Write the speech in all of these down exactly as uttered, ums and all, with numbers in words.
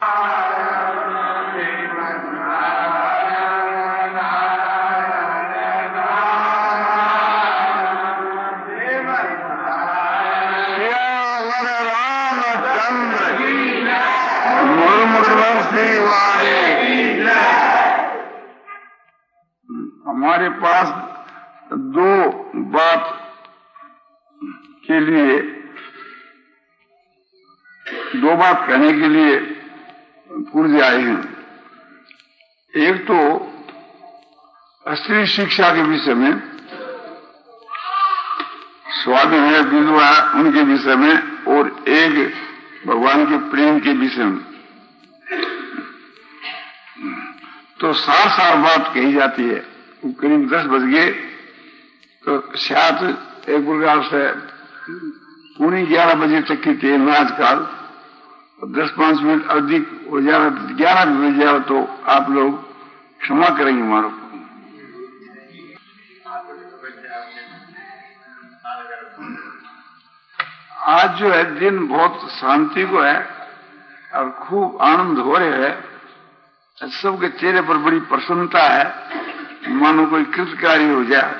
हमारे पास दो बात के लिए दो बात कहने के लिए पुर्जे आए हैं। एक तो असली शिक्षा के विषय में, स्वाद है विधवा उनके विषय में, और एक भगवान के प्रेम के विषय में। तो सार सार बात कही जाती है। करीब दस बज गए तो शायद एक प्रकार से पूरी ग्यारह बजे तक की ट्रेन में आजकल दस पांच मिनट अधिक हो जाए, ग्यारह बज जाए तो आप लोग क्षमा करेंगे हमारे को। आज जो है दिन बहुत शांति को है और खूब आनंद हो रहे है। सबके चेहरे पर बड़ी प्रसन्नता है, मानो कोई कृतकारी हो जाए।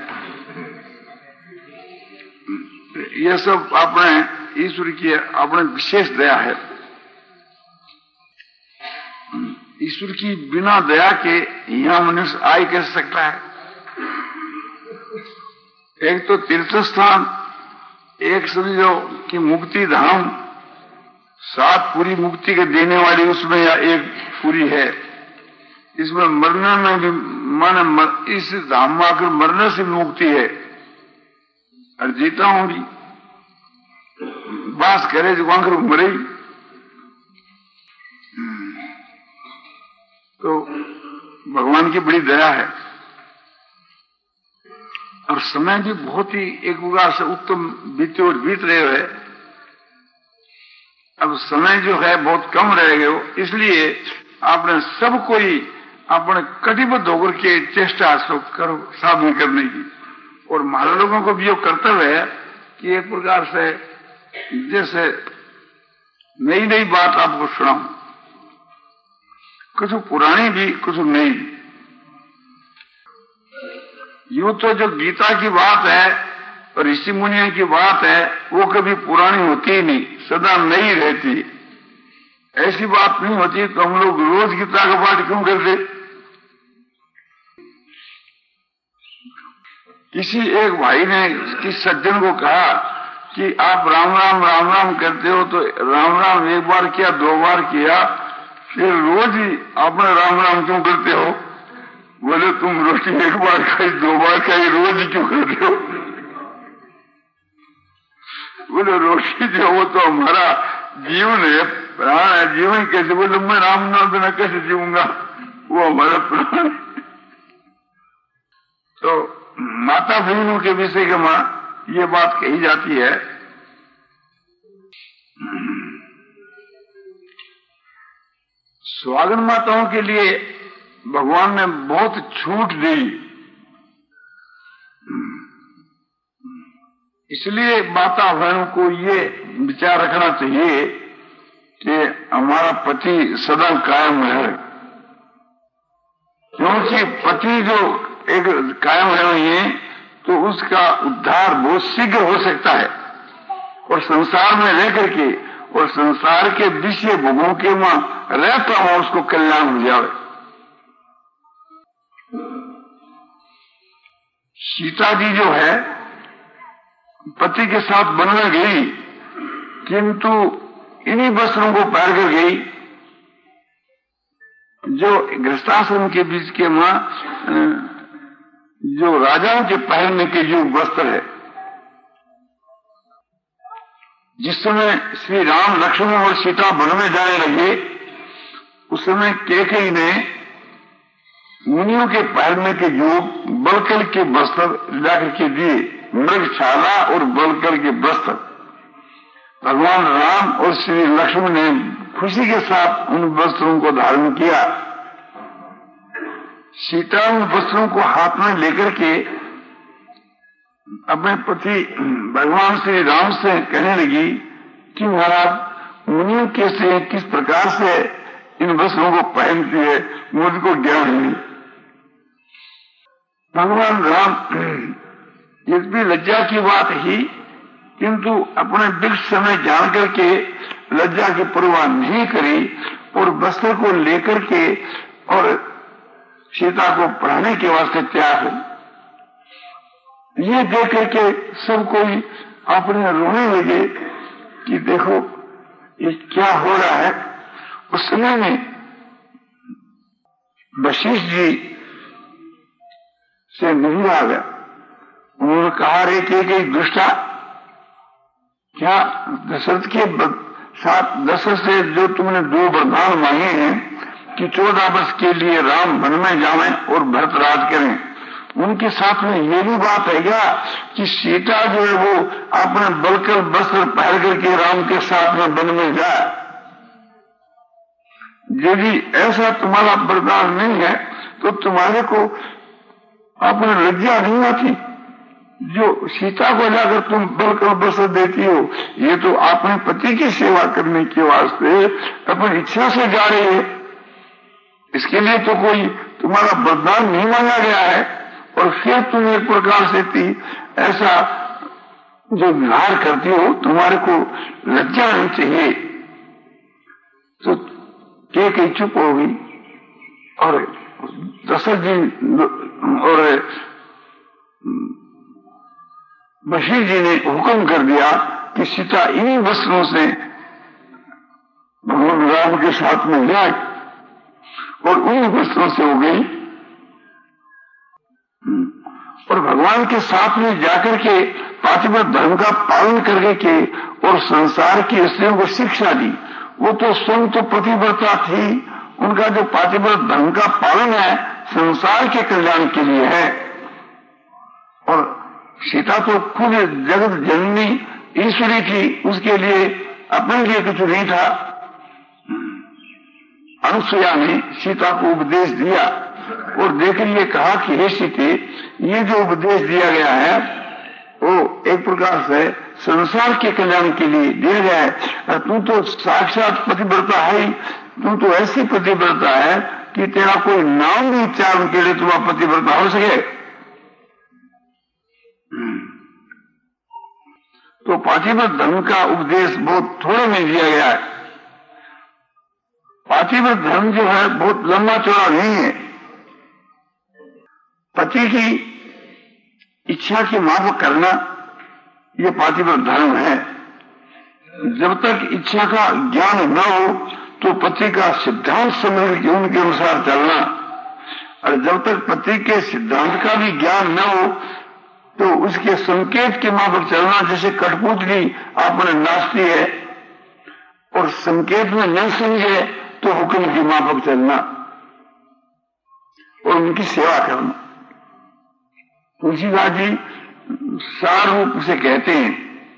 यह सब अपने ईश्वर की अपने विशेष दया है। ईश्वर की बिना दया के यहां मनुष्य आय कैसे सकता है? एक तो तीर्थ स्थान, एक समझो कि मुक्ति धाम, सात पूरी मुक्ति के देने वाली उसमें या एक पूरी है। इसमें मरने में भी मन मर, इस धाम में आकर मरने से भी मुक्ति है और जीता होंगी बास करे जो आकर मरे। तो भगवान की बड़ी दया है और समय भी बहुत ही एक प्रकार से उत्तम बीते और बीत रहे है। अब समय जो है बहुत कम रह गए हो, इसलिए आपने सब कोई अपने कटिबद्ध होकर के चेष्टा करो साधन करने की। और महाराज लोगों को भी ये कर्तव्य है कि एक प्रकार से जैसे नई नई बात आपको सुनाऊं, कुछ पुरानी भी कुछ नई। यूं तो जो गीता की बात है और ऋषि मुनियों की बात है वो कभी पुरानी होती ही नहीं, सदा नई रहती। ऐसी बात नहीं होती तो हम लोग रोज गीता का पाठ क्यों करते? किसी एक भाई ने किसी सज्जन को कहा कि आप राम राम राम राम करते हो, तो राम राम एक बार किया, दो बार किया, फिर रोज ही आपने राम राम क्यों करते हो? बोले तुम रोटी एक बार खाई, दो बार खाई, रोज ही क्यों करते हो? बोले रोटी जो वो तो हमारा जीवन है, प्राण है। जीवन कैसे? बोले मैं राम नाम बिना कैसे जीऊंगा, वो हमारा प्राण है। तो माता बहनों के विषय के मां ये बात कही जाती है। स्वागन माताओं के लिए भगवान ने बहुत छूट दी, इसलिए माता बहनों को ये विचार रखना चाहिए कि हमारा पति सदा कायम है। क्योंकि पति जो एक कायम है तो उसका उद्धार बहुत शीघ्र हो सकता है और संसार में रह करके और संसार के विषय भोगों के मां रहता हुआ उसको कल्याण हो जाए। सीता जी जो है पति के साथ वन में गई, किंतु इन्हीं वस्त्रों को पहन कर गई जो गृहस्थाश्रम के बीच के मां जो राजाओं के पहनने के जो वस्त्र है। जिस समय श्री राम लक्ष्मण और सीता वन में जाने लगे उस समय कैकेयी ने मुनियों के पहनने के जो बलकल के वस्त्र लाकर के दिए, मृगशाला और बलकल के वस्त्र। भगवान राम और श्री लक्ष्मण ने खुशी के साथ उन वस्त्रों को धारण किया। सीता उन वस्त्रों को हाथ में लेकर के अपने पति भगवान श्री राम से कहने लगी कि महाराज मुनियों कैसे किस प्रकार से इन वस्त्रों को पहनती है, मुझको ज्ञान नहीं। भगवान राम ये भी लज्जा की बात ही, किंतु अपने दिल समय जान करके लज्जा की परवाह नहीं करी और वस्त्र को लेकर के और सीता को पढ़ाने के वास्ते तैयार हो। ये देख करके सब कोई अपने रोने लगे कि देखो ये क्या हो रहा है। उस समय में वशिष्ठ जी से नहीं आ गया। उन्होंने कहा रे कि एक दुष्टा, क्या दशरथ के साथ दशरथ से जो तुमने दो वरदान मांगे हैं कि चौदह वर्ष के लिए राम वन में जावें और भरत राज करें, उनके साथ में ये भी बात है क्या कि सीता जो है वो अपने बलकर वस्त्र पहन करके राम के साथ में वन में जाए? यदि ऐसा तुम्हारा वरदान नहीं है तो तुम्हारे को अपने लज्जा नहीं आती? जो सीता को जाकर तुम बलकर वस्त्र देती हो, ये तो अपने पति की सेवा करने के वास्ते अपनी इच्छा से जा रही है। इसके लिए तो कोई तुम्हारा वरदान नहीं मांगा गया है, और फिर तुम एक प्रकार से थी ऐसा जो व्यवहार करती हो, तुम्हारे को लज्जा नहीं चाहिए। तो के कई चुप हो गई और दशरथ जी और वशिष्ठ जी ने हुक्म कर दिया कि सीता इन्हीं वस्त्रों से भगवान राम के साथ में जाए, और उन वस्त्रों से हो गई और भगवान के साथ में जाकर के पातिव्रत धर्म का पालन करके के और संसार की स्त्रियों को शिक्षा दी। वो तो स्वयं तो पतिव्रता थी, उनका जो पातिव्रत धर्म का पालन है संसार के कल्याण के लिए है। और सीता तो खुद जगत जननी ईश्वरी थी, उसके लिए अपने लिए कुछ नहीं था। अनुसुईया ने सीता को उपदेश दिया और देकर ये कहा कि हे सीते, ये जो उपदेश दिया गया है वो एक प्रकार से संसार के कल्याण के लिए दिया गया है। तू तो साक्षात पतिव्रता है, तू तो ऐसी पतिव्रता है कि तेरा कोई नाम भी उच्चारण के लिए तुम्हारा पतिव्रता हो सके। तो पातिव्रत धर्म का उपदेश बहुत थोड़े में दिया गया है। पातिव्रत धर्म जो है बहुत लंबा चौड़ा नहीं है। पति की इच्छा की माफ करना ये पातिव्रत धर्म है। जब तक इच्छा का ज्ञान न हो तो पति का सिद्धांत समझ के उनके अनुसार चलना, और जब तक पति के सिद्धांत का भी ज्ञान न हो तो उसके संकेत के माफक चलना। जैसे कठपुतली आपने नाचती है और संकेत में नहीं समझे तो हुक्म के माफक चलना और उनकी सेवा करना। तुलसीदास जी सार रूप से कहते हैं,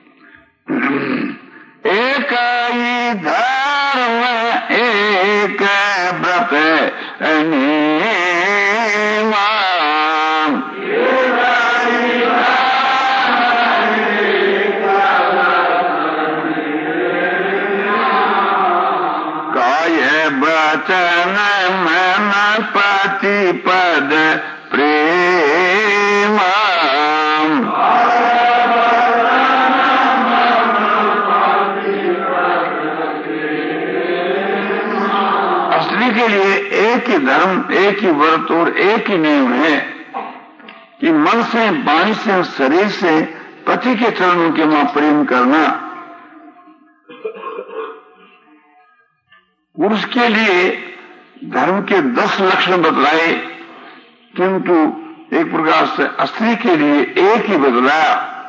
एक ही धर्म एक व्रत नियम, काय वचन मन पति पद प्रेम। स्त्री के लिए एक ही धर्म, एक ही व्रत और एक ही नियम है कि मन से, वाणी से, शरीर से पति के चरणों के मां प्रेम करना। पुरुष के लिए धर्म के दस लक्षण बतलाए, किंतु एक प्रकार से स्त्री के लिए एक ही बदलाया।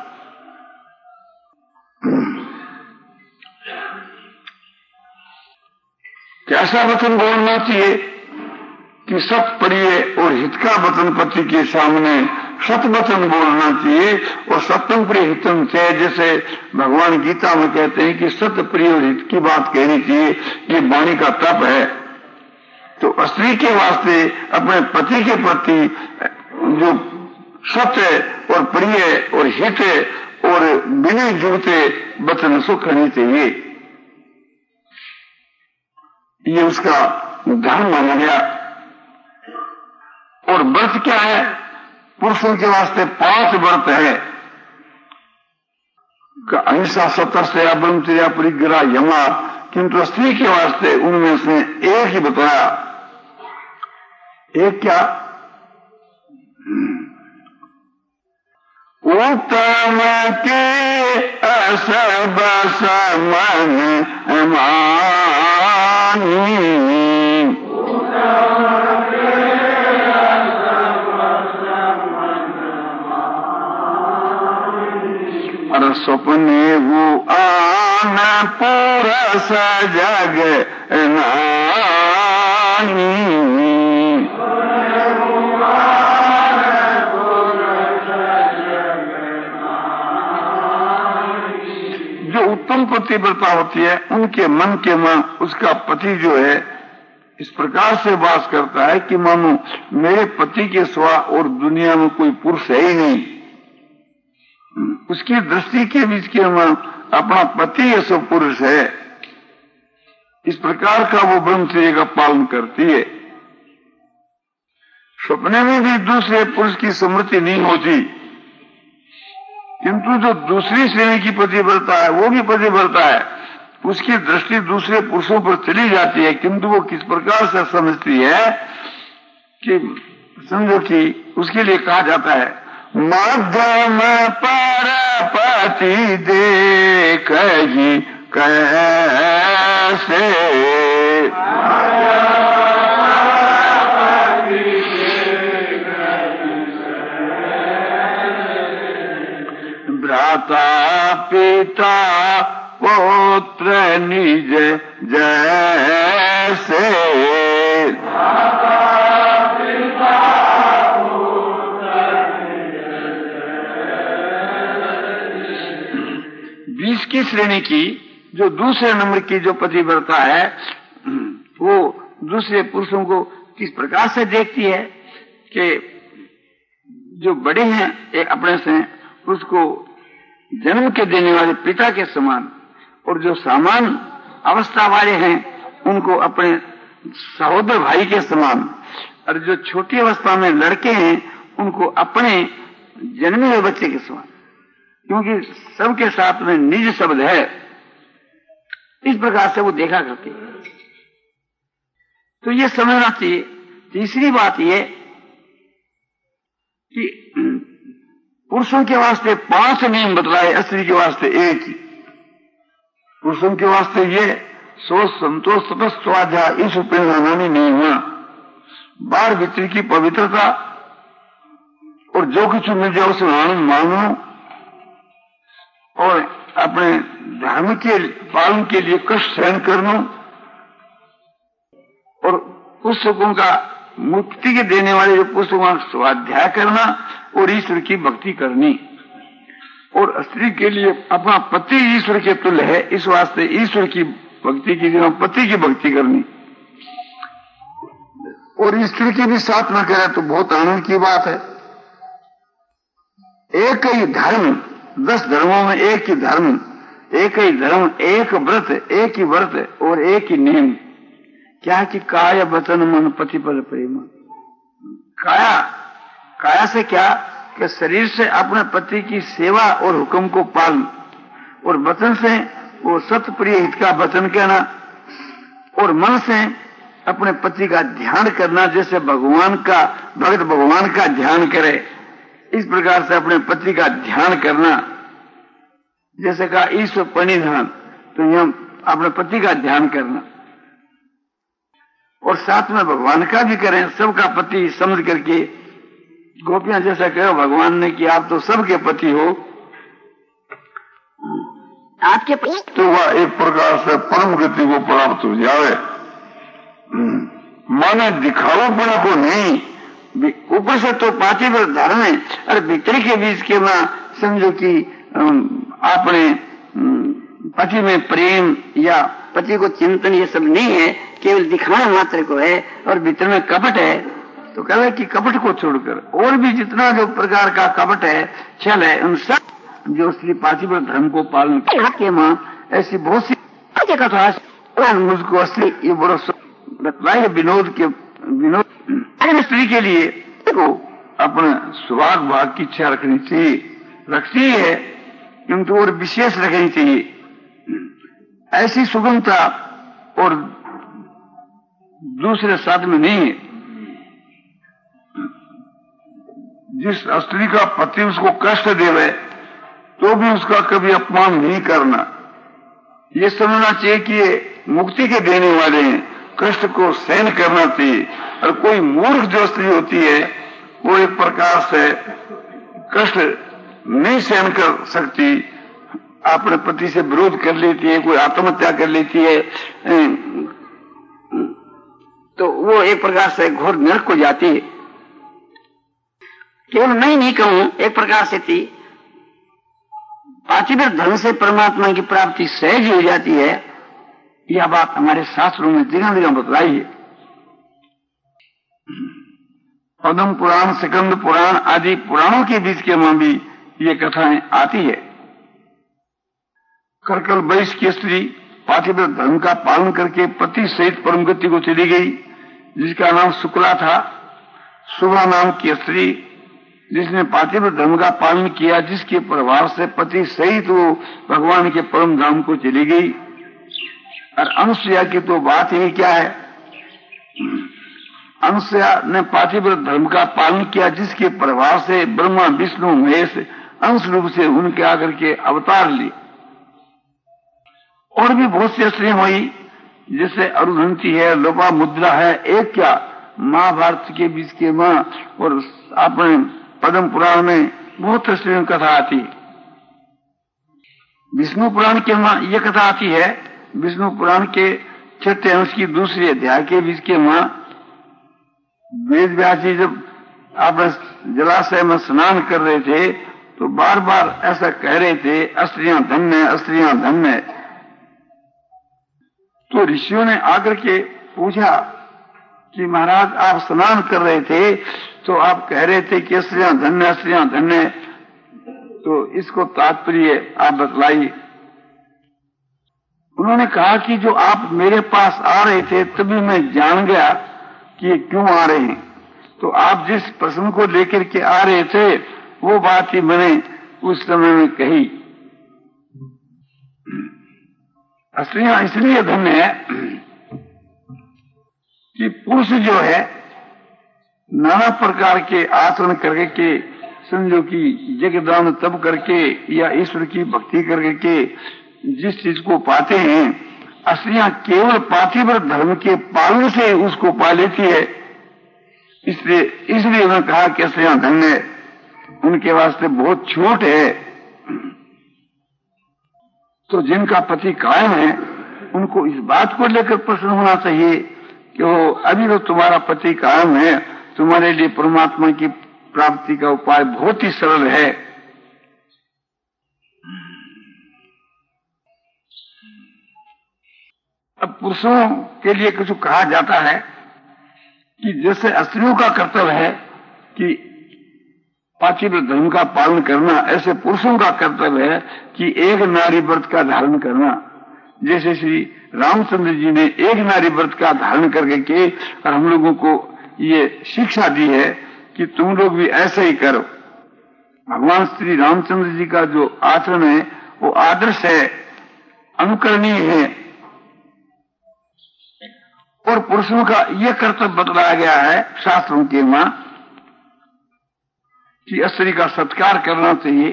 कैसा वचन बोलना चाहिए कि सत प्रिय और हित का वचन पति के सामने सत वचन बोलना चाहिए और सत्यम प्रिय हितम से, जैसे भगवान गीता में कहते हैं कि सत्य प्रिय और हित की बात कहनी चाहिए। ये वाणी का तप है। तो स्त्री के वास्ते अपने पति के प्रति जो सत्य और प्रिय और हित और बिना जुड़ते वचन सुख करनी चाहिए। ये उसका धर्म माना गया। और व्रत क्या है? पुरुषों के वास्ते पांच व्रत है, अहिंसा, सत्य, ब्रह्मचर्य, परिग्रह, यमा। किंतु स्त्री के वास्ते उनमें उसने एक ही बताया। एक क्या? उत्तम के असब समन मानी, और सपने वो आना पुरस जग नानी। जो उत्तम पतिव्रता होती है उनके मन के मन उसका पति जो है इस प्रकार से वास करता है कि मानो मेरे पति के सिवा और दुनिया में कोई पुरुष है ही नहीं। उसकी दृष्टि के बीच के मन अपना पति ये सब पुरुष है। इस प्रकार का वो ब्रह्मचर्य का पालन करती है। सपने में भी दूसरे पुरुष की स्मृति नहीं होती, किंतु जो दूसरी श्रेणी की पतिव्रता है वो भी पतिव्रता है, उसकी दृष्टि दूसरे पुरुषों पर चली जाती है। किंतु वो किस प्रकार से समझती है कि समझो कि उसके लिए कहा जाता है मध्यम पर पति देख ही कैसे, भ्राता पिता पुत्र निज जैसे, बीस की श्रेणी की जो दूसरे नंबर की जो पतिव्रता है वो दूसरे पुरुषों को किस प्रकार से देखती है कि जो बड़े हैं एक अपने से उसको जन्म के देने वाले पिता के समान, और जो सामान्य अवस्था वाले हैं उनको अपने सहोदर भाई के समान, और जो छोटी अवस्था में लड़के हैं उनको अपने जन्मे हुए बच्चे के समान, क्योंकि सबके साथ में निज शब्द है। इस प्रकार से वो देखा करते हैं। तो ये समझना चाहिए। तीसरी बात ये कि पुरुषों के वास्ते पांच नियम बतलाए, स्त्री के वास्ते एक ही। पुरुषों के वास्ते ये सोच, संतोष, तपस्या, स्वाध्याय, ईश्वर प्रेरणानी नियम, बार भीतर की पवित्रता, और जो कुछ मिल जाए उसे आनंद मानो, और अपने धर्म के पालन के लिए कष्ट सहन करना, और पुस्तकों का मुक्ति के देने वाले जो पुस्तकों का स्वाध्याय करना, और ईश्वर की भक्ति करनी। और स्त्री के लिए अपना पति ईश्वर के तुल्य है, इस वास्ते ईश्वर की भक्ति की जगह पति की भक्ति करनी, और ईश्वर की भी साथ न करे तो बहुत आनंद की बात है। एक ही धर्म, दस धर्मों में एक ही धर्म, एक ही धर्म, एक व्रत, एक ही व्रत और एक ही नियम। क्या कि काय वचन मन पति पर प्रेम। काया, काया से क्या कि शरीर से अपने पति की सेवा और हुक्म को पालन, और वचन से वो सत्य प्रिय हित का वचन कहना, और मन से अपने पति का ध्यान करना, जैसे भगवान का भक्त भगवान का ध्यान करे इस प्रकार से अपने पति का ध्यान करना। जैसे कहा ईश्वर प्रणिधान, तो यह अपने पति का ध्यान करना, और साथ में भगवान का भी करें, सबका पति समझ करके। गोपियां जैसा कहो भगवान ने कि आप तो सबके पति हो, आपके पति, तो वह एक प्रकार से परम गति को प्राप्त हो जाए। माने दिखावोपना को नहीं, ऊपर से तो पाती पर धर्म है, और भीतर के बीच के वहां समझो कि आपने पति में प्रेम या पति को चिंतन ये सब नहीं है, केवल दिखाना मात्र को है, और भीतर में कपट है। तो कहे कि कपट को छोड़कर और भी जितना जो प्रकार का कपट है, छल है, उन सब जो श्री पार्थिव धर्म को पालन के मां ऐसी बहुत सी कथा और मुझको असली ये बड़ा बतलाए विनोद के विनोद स्त्री के लिए देखो अपने सुहाग भाग की इच्छा रखनी चाहिए, रखती है किंतु और विशेष रखनी चाहिए। ऐसी सुगमता और दूसरे साथ में नहीं है। जिस स्त्री का पति उसको कष्ट देवे तो भी उसका कभी अपमान नहीं करना, ये समझना चाहिए कि ये मुक्ति के देने वाले हैं, कष्ट को सहन करना चाहिए। और कोई मूर्ख जो स्त्री होती है वो एक प्रकार से कष्ट नहीं सहन कर सकती, अपने पति से विरोध कर लेती है, कोई आत्महत्या कर लेती है, तो वो एक प्रकार से घोर नरक को जाती है। केवल मैं नहीं कहूं, एक प्रकार से थी पार्थिव धर्म से परमात्मा की प्राप्ति सहज हो जाती है। यह बात हमारे शास्त्रों में जगह जगह बतलाई है। पद्म पुराण, स्कंद पुराण आदि पुराणों के बीच के में भी ये कथाएं आती है। करकल वैश्य की स्त्री पार्थिव धर्म का पालन करके पति सहित परम गति को चली गई, जिसका नाम शुक्ला था। शुभा नाम की स्त्री जिसने पार्थिव धर्म का पालन किया, जिसके प्रभाव से पति सहित वो भगवान के परम धाम को चली गई। और अनुसुईया की तो बात ही क्या है, अनुसुईया ने पार्थिव धर्म का पालन किया, जिसके प्रभाव से ब्रह्मा विष्णु महेश अंश रूप से उनके आकर के अवतार लिए। और भी बहुत सी स्त्रियां हुई, जैसे अरुधंती है, लोपा मुद्रा है, एक क्या महाभारत के बीच के मां और अपने पद्म पुराण में बहुत स्त्रियों की कथा आती है। विष्णु पुराण के मां ये कथा आती है, विष्णु पुराण के छठे अंश की दूसरी अध्याय के बीच के मां वेद व्यास जी जब आप जलाशय में स्नान कर रहे थे तो बार बार ऐसा कह रहे थे, स्त्रियां धन्य, स्त्रियां धन्य। तो ऋषियों ने आकर के पूछा कि महाराज आप स्नान कर रहे थे तो आप कह रहे थे कि स्त्रियां धन्य, स्त्रियां धन्य, तो इसको तात्पर्य आप बतलाइए। उन्होंने कहा कि जो आप मेरे पास आ रहे थे तभी मैं जान गया कि ये क्यों आ रहे हैं। तो आप जिस प्रश्न को लेकर के आ रहे थे वो बात ही मैंने उस समय में कही। स्त्रियां इसलिए धन्य है कि पुरुष जो है नाना प्रकार के आचरण करके के समझो कि जगदान तब करके या ईश्वर की भक्ति करके के जिस चीज को पाते हैं, स्त्रियां केवल पार्थिव धर्म के पालन से उसको पा लेती है। इसलिए इसलिए उन्होंने कहा कि स्त्रियां धन्य, उनके वास्ते बहुत छूट है। तो जिनका पति कायम है उनको इस बात को लेकर प्रश्न होना चाहिए कि वो अभी तो तुम्हारा पति कायम है, तुम्हारे लिए परमात्मा की प्राप्ति का उपाय बहुत ही सरल है। अब पुरुषों के लिए कुछ कहा जाता है कि जैसे स्त्रियों का कर्तव्य है कि पार्थिव धर्म का पालन करना, ऐसे पुरुषों का कर्तव्य है कि एक नारी व्रत का धारण करना। जैसे श्री रामचंद्र जी ने एक नारी व्रत का धारण करके के और हम लोगों को ये शिक्षा दी है कि तुम लोग भी ऐसा ही करो। भगवान श्री रामचंद्र जी का जो आचरण है वो आदर्श है, अनुकरणीय है। और पुरुषों का यह कर्तव्य बतलाया गया है शास्त्रों के मां कि स्त्री का सत्कार करना चाहिए,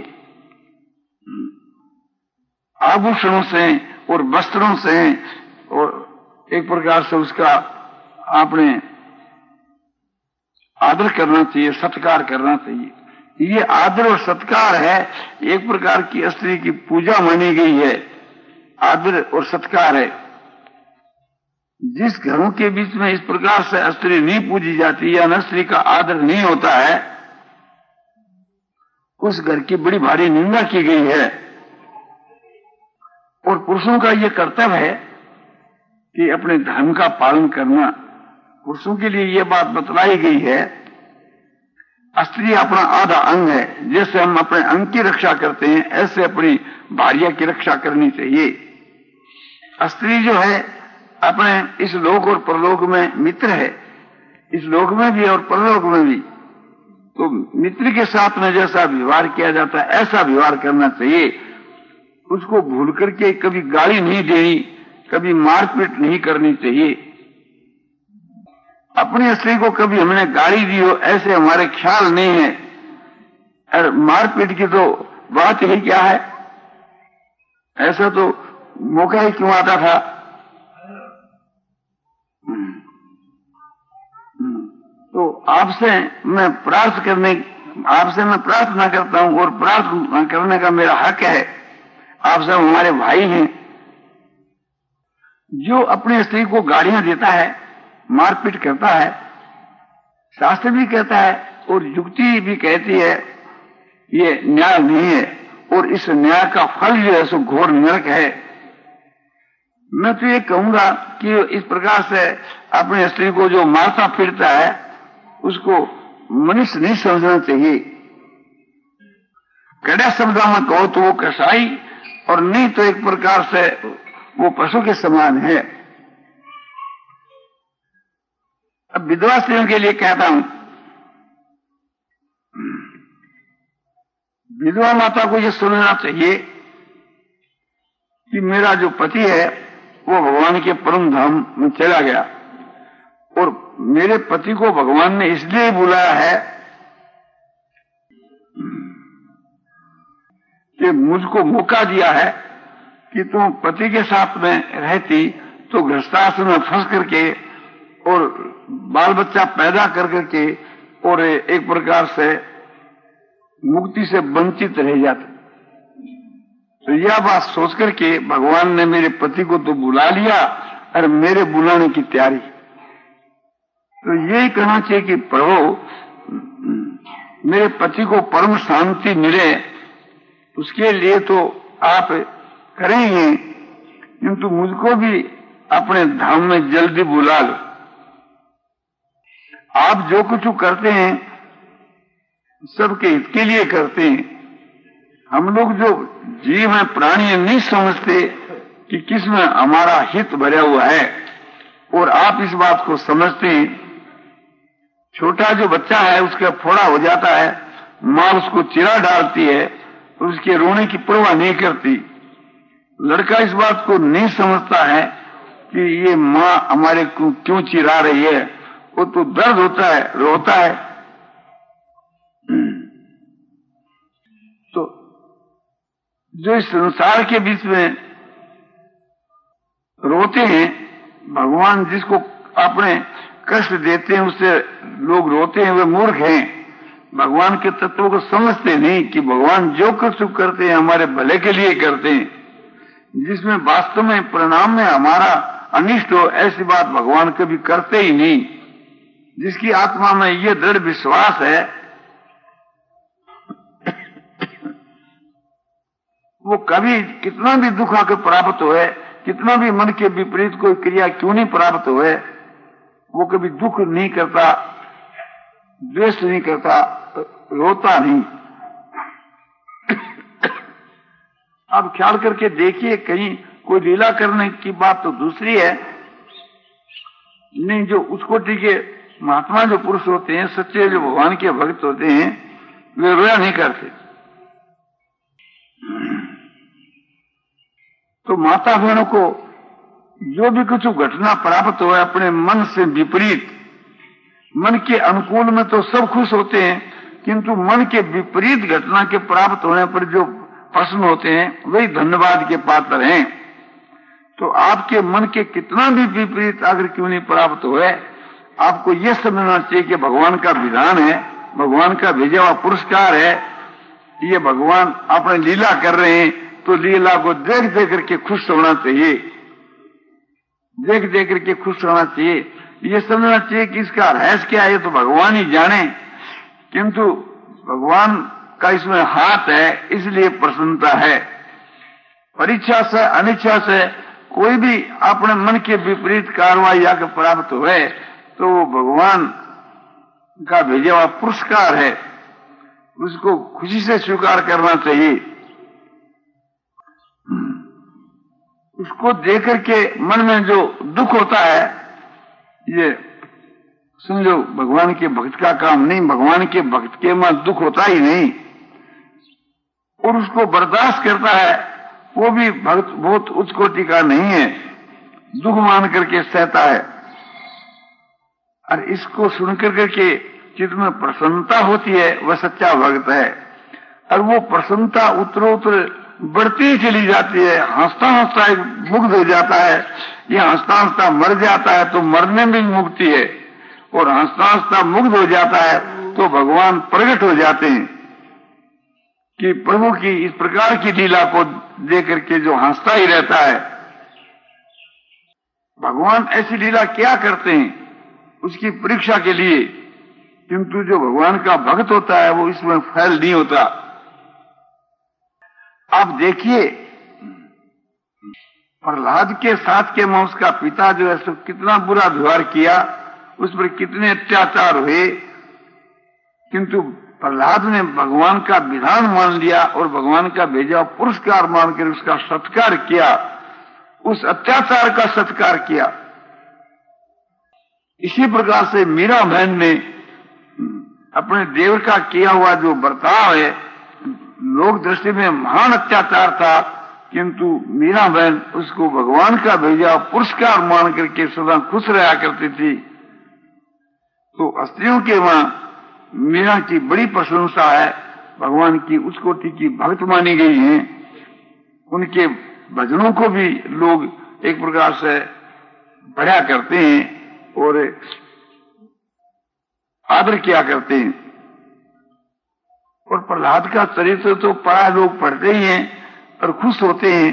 आभूषणों से और वस्त्रों से, और एक प्रकार से उसका आपने आदर करना चाहिए, सत्कार करना चाहिए। ये आदर और सत्कार है, एक प्रकार की स्त्री की पूजा मानी गई है, आदर और सत्कार है। जिस घरों के बीच में इस प्रकार से स्त्री नहीं पूजी जाती या स्त्री का आदर नहीं होता है, उस घर की बड़ी भारी निंदा की गई है। और पुरुषों का यह कर्तव्य है कि अपने धर्म का पालन करना। पुरुषों के लिए यह बात बतलाई गई है, स्त्री अपना आधा अंग है, जैसे हम अपने अंग की रक्षा करते हैं ऐसे अपनी भार्या की रक्षा करनी चाहिए। स्त्री जो है अपने इस लोक और परलोक में मित्र है, इस लोक में भी और परलोक में भी। तो मित्र के साथ में जैसा व्यवहार किया जाता है ऐसा व्यवहार करना चाहिए। उसको भूल करके कभी गाली नहीं देनी, कभी मारपीट नहीं करनी चाहिए। अपने स्त्री को कभी हमने गाली दी हो ऐसे हमारे ख्याल नहीं है। और मारपीट की तो बात ही क्या है, ऐसा तो मौका ही क्यों आता था। तो आपसे मैं प्रार्थना करने आपसे मैं प्रार्थना करता हूं और प्रार्थना करने का मेरा हक है। आप सब हमारे भाई हैं। जो अपने स्त्री को गालियां देता है, मारपीट करता है, शास्त्र भी कहता है और युक्ति भी कहती है ये न्याय नहीं है और इस न्याय का फल जो है सो घोर नरक है। मैं तो ये कहूंगा कि इस प्रकार से अपने स्त्री को जो मारता फिरता है उसको मनुष्य नहीं समझना चाहिए। कड़े शब्दों में कहो तो वो कसाई और नहीं तो एक प्रकार से वो पशु के समान है। अब विधवा स्त्रियों के लिए कहता हूं, विधवा माता को यह समझना चाहिए कि मेरा जो पति है वो भगवान के परम धाम में चला गया और मेरे पति को भगवान ने इसलिए बुलाया है कि मुझको मौका दिया है कि तुम पति के साथ में रहती तो गृहस्थाश्रम में फंस करके और बाल बच्चा पैदा कर करके और एक प्रकार से मुक्ति से वंचित रह जाते। तो यह बात सोच करके भगवान ने मेरे पति को तो बुला लिया और मेरे बुलाने की तैयारी। तो यही कहना चाहिए कि प्रभु मेरे पति को परम शांति मिले, उसके लिए तो आप करेंगे, किंतु मुझको भी अपने धाम में जल्दी बुला लो। आप जो कुछ करते हैं सबके हित के लिए करते हैं। हम लोग जो जीव हैं, प्राणी हैं, नहीं समझते कि किसमें हमारा हित भरा हुआ है और आप इस बात को समझते हैं। छोटा जो बच्चा है उसका फोड़ा हो जाता है, माँ उसको चिरा डालती है और उसके रोने की परवाह नहीं करती। लड़का इस बात को नहीं समझता है कि ये माँ हमारे को क्यों चिरा रही है, वो तो दर्द होता है, रोता है। तो जो इस संसार के बीच में रोते हैं, भगवान जिसको अपने कष्ट देते हैं उससे लोग रोते हैं, वे मूर्ख हैं। भगवान के तत्वों को समझते नहीं कि भगवान जो कुछ करते हैं हमारे भले के लिए करते हैं। जिसमें वास्तव में परिणाम में हमारा अनिष्ट हो ऐसी बात भगवान कभी करते ही नहीं। जिसकी आत्मा में ये दृढ़ विश्वास है वो कभी कितना भी दुख आकर प्राप्त होए, कितना भी मन के विपरीत कोई क्रिया क्यों नहीं प्राप्त होए, वो कभी दुख नहीं करता, द्वेष नहीं करता, रोता नहीं। अब ख्याल करके देखिए, कहीं कोई लीला करने की बात तो दूसरी है, नहीं जो उस कोटि के महात्मा जो पुरुष होते हैं, सच्चे जो भगवान के भक्त होते हैं, वे रोया नहीं करते। तो माता बहनों को जो भी कुछ घटना प्राप्त हो अपने मन से विपरीत, मन के अनुकूल में तो सब खुश होते हैं, किंतु मन के विपरीत घटना के प्राप्त होने पर जो प्रश्न होते हैं वही धन्यवाद के पात्र हैं। तो आपके मन के कितना भी विपरीत अगर क्यों नहीं प्राप्त हुए, आपको यह समझना चाहिए कि भगवान का विधान है, भगवान का भेजा हुआ पुरस्कार है। ये भगवान अपने लीला कर रहे हैं तो लीला को देख देख करके खुश होना चाहिए, देख देख करके खुश होना चाहिए। ये समझना चाहिए कि इसका रहस्य क्या है, ये तो भगवान ही जाने, किंतु भगवान का इसमें हाथ है, इसलिए प्रसन्नता है। परीक्षा से अनिच्छा से कोई भी अपने मन के विपरीत कार्रवाई आकर प्राप्त हुए तो वो भगवान का भेजा हुआ पुरस्कार है, उसको खुशी से स्वीकार करना चाहिए। उसको देख करके मन में जो दुख होता है, ये समझो भगवान के भक्त का काम नहीं। भगवान के भक्त के में दुख होता ही नहीं, और उसको बर्दाश्त करता है, वो भी भक्त बहुत उच्च कोटि का नहीं है, दुख मान करके सहता है। और इसको सुनकर करके चित्त में प्रसन्नता होती है, वह सच्चा भक्त है। और वो प्रसन्नता उत्तरोत्तर बढ़ती ही चली जाती है। हंसता हंसता एक मुग्ध हो जाता है, ये हंसता हंसता मर जाता है तो मरने में मुक्ति है, और हंसता हंसता मुग्ध हो जाता है तो भगवान प्रकट हो जाते हैं। कि प्रभु की इस प्रकार की लीला को देख करके जो हंसता ही रहता है, भगवान ऐसी लीला क्या करते हैं उसकी परीक्षा के लिए। किंतु जो भगवान का भक्त होता है वो इसमें फैल नहीं होता। आप देखिए प्रहलाद के साथ के में उसका पिता जो है सो कितना बुरा व्यवहार किया, उस पर कितने अत्याचार हुए, किंतु प्रहलाद ने भगवान का विधान मान लिया और भगवान का भेजा पुरस्कार मानकर उसका सत्कार किया, उस अत्याचार का सत्कार किया। इसी प्रकार से मीरा बहन ने अपने देवर का किया हुआ जो बर्ताव है, लोक दृष्टि में महान अत्याचार था, किंतु मीरा बहन उसको भगवान का भेजा पुरस्कार मान करके सदा खुश रहा करती थी। तो स्त्रियों के वहां मीरा की बड़ी प्रशंसा है, भगवान की उच्च कोटि की भक्त मानी गई हैं। उनके भजनों को भी लोग एक प्रकार से बढ़ा करते हैं और आदर किया करते हैं। और प्रहलाद का चरित्र तो प्राय लोग पढ़ते ही हैं और खुश होते हैं।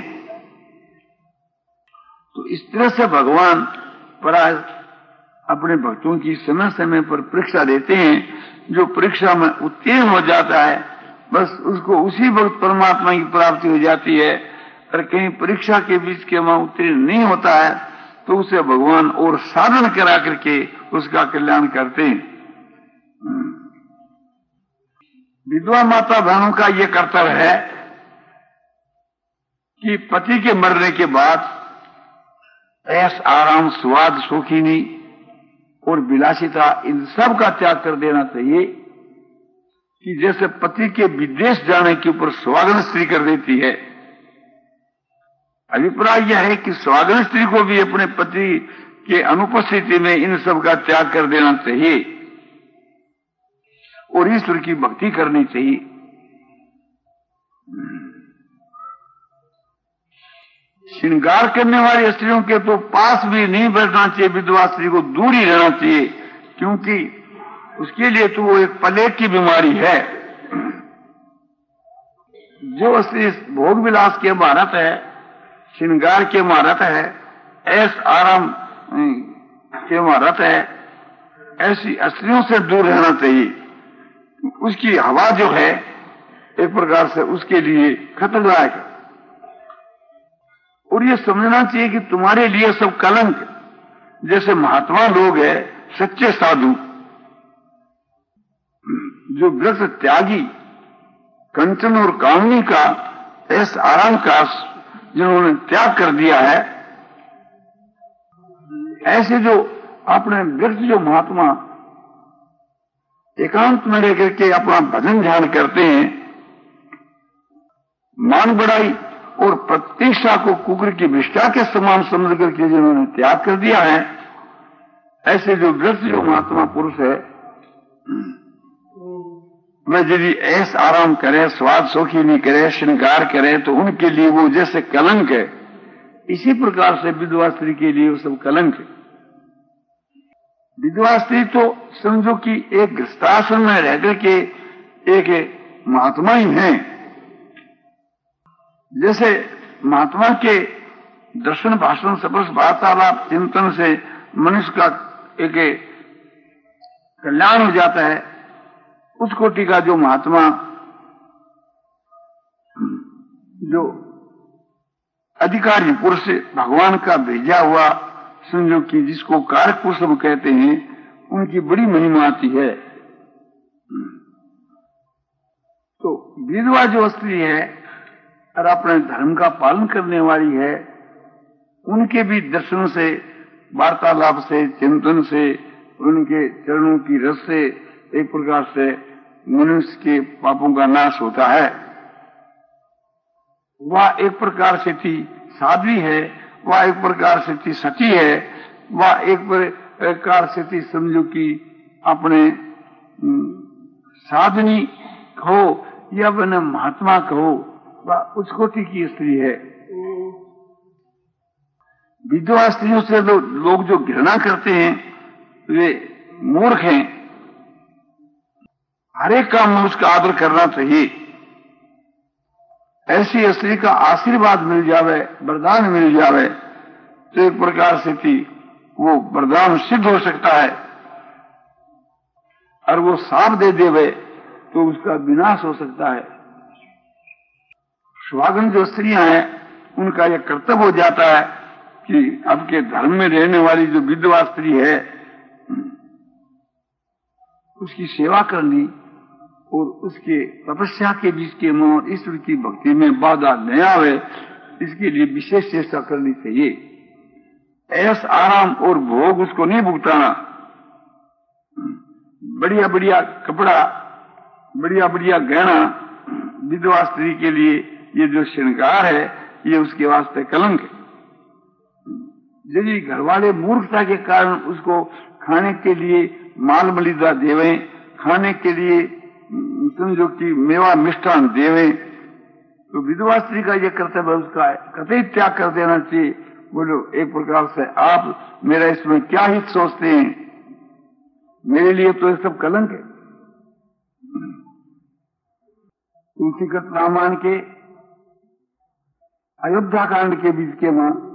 तो इस तरह से भगवान प्राय अपने भक्तों की समय समय पर परीक्षा देते हैं। जो परीक्षा में उत्तीर्ण हो जाता है बस उसको उसी वक्त परमात्मा की प्राप्ति हो जाती है। और कहीं परीक्षा के बीच के वहां उत्तीर्ण नहीं होता है तो उसे भगवान और साधन करा करके उसका कल्याण करते हैं। विधवा माता बहनों का यह कर्तव्य है कि पति के मरने के बाद ऐश आराम स्वाद शौकीनी और विलासिता इन सब का त्याग कर देना चाहिए। कि जैसे पति के विदेश जाने के ऊपर सुहागन स्त्री कर देती है, अभिप्राय यह है कि सुहागन स्त्री को भी अपने पति के अनुपस्थिति में इन सब का त्याग कर देना चाहिए और ईश्वर की भक्ति करनी चाहिए। श्रृंगार करने वाली स्त्रियों के तो पास भी नहीं बैठना चाहिए, विधवा स्त्री को दूर ही रहना चाहिए, क्योंकि उसके लिए तो वो एक प्लेग की बीमारी है। जो स्त्री भोग विलास के महारत है, श्रृंगार के महारत है, ऐश आराम के महारत है, ऐसी स्त्रियों से दूर रहना चाहिए। उसकी हवा जो है एक प्रकार से उसके लिए खतरनाक है। और ये समझना चाहिए कि तुम्हारे लिए सब कलंक, जैसे महात्मा लोग हैं, सच्चे साधु, जो व्रत त्यागी, कंचन और कामनी का, ऐस आराम का जिन्होंने त्याग कर दिया है, ऐसे जो अपने व्यक्ति जो महात्मा एकांत में रह करके अपना भजन ध्यान करते हैं, मान बढ़ाई और प्रतिष्ठा को कुकर की विष्ठा के समान समझ करके जिन्होंने त्याग कर दिया है, ऐसे जो व्यक्ति जो महात्मा पुरुष है, मैं यदि ऐस आराम करे, स्वाद शौकी नहीं करे, श्रृंगार करे, तो उनके लिए वो जैसे कलंक है। इसी प्रकार से विधवा स्त्री के लिए वो सब कलंक है। विधवा स्त्री तो समझो कि एक गृहस्थाश्रम में रहकर के एक महात्मा ही है। जैसे महात्मा के दर्शन भाषण सपस वार्तालाप चिंतन से मनुष्य का एक कल्याण हो जाता है, उस कोटि का जो महात्मा जो अधिकारी पुरुष भगवान का भेजा हुआ समझो कि जिसको कारक पुरुष हम कहते हैं, उनकी बड़ी महिमा आती है। तो विधवा जो स्त्री है और अपने धर्म का पालन करने वाली है, उनके भी दर्शन से, वार्तालाप से, चिंतन से, उनके चरणों की रस से एक प्रकार से मनुष्य के पापों का नाश होता है। वह एक प्रकार से थी साध्वी है, वह एक प्रकार से थी सती है, वह एक प्रकार से थी समझो कि अपने साधनी कहो या बना महात्मा कहो, वह उस कोटि की स्त्री है। विधवा स्त्रियों से लो, लोग जो घृणा करते हैं वे मूर्ख हैं। हर एक काम में उसका आदर करना चाहिए। ऐसी स्त्री का आशीर्वाद मिल जावे, वरदान मिल जावे तो एक प्रकार से थी वो वरदान सिद्ध हो सकता है, और वो साप दे देवे तो उसका विनाश हो सकता है। सुहागन जो स्त्रियां हैं उनका यह कर्तव्य हो जाता है कि अब के धर्म में रहने वाली जो विधवा स्त्री है उसकी सेवा करनी और उसके तपस्या के बीच के मन ईश्वर की भक्ति में बाधा न आवे, इसके लिए विशेष चेष्टा करनी चाहिए। ऐस आराम और भोग उसको नहीं भुगताना। बढ़िया बढ़िया कपड़ा, बढ़िया बढ़िया गहना विधवा स्त्री के लिए ये जो श्रृंगार है ये उसके वास्ते कलंक है। यदि घर वाले मूर्खता के कारण उसको खाने के लिए माल मलिदा देवे, खाने के लिए समझो कि मेवा मिष्ठान देवे, तो विधवा स्त्री का यह कर्तव्य उसका कतई त्याग कर देना चाहिए। बोलो एक प्रकार से आप मेरा इसमें क्या हित सोचते हैं, मेरे लिए तो ये सब कलंक है। तुलसीगत रामायण के अयोध्या कांड के बीच के मां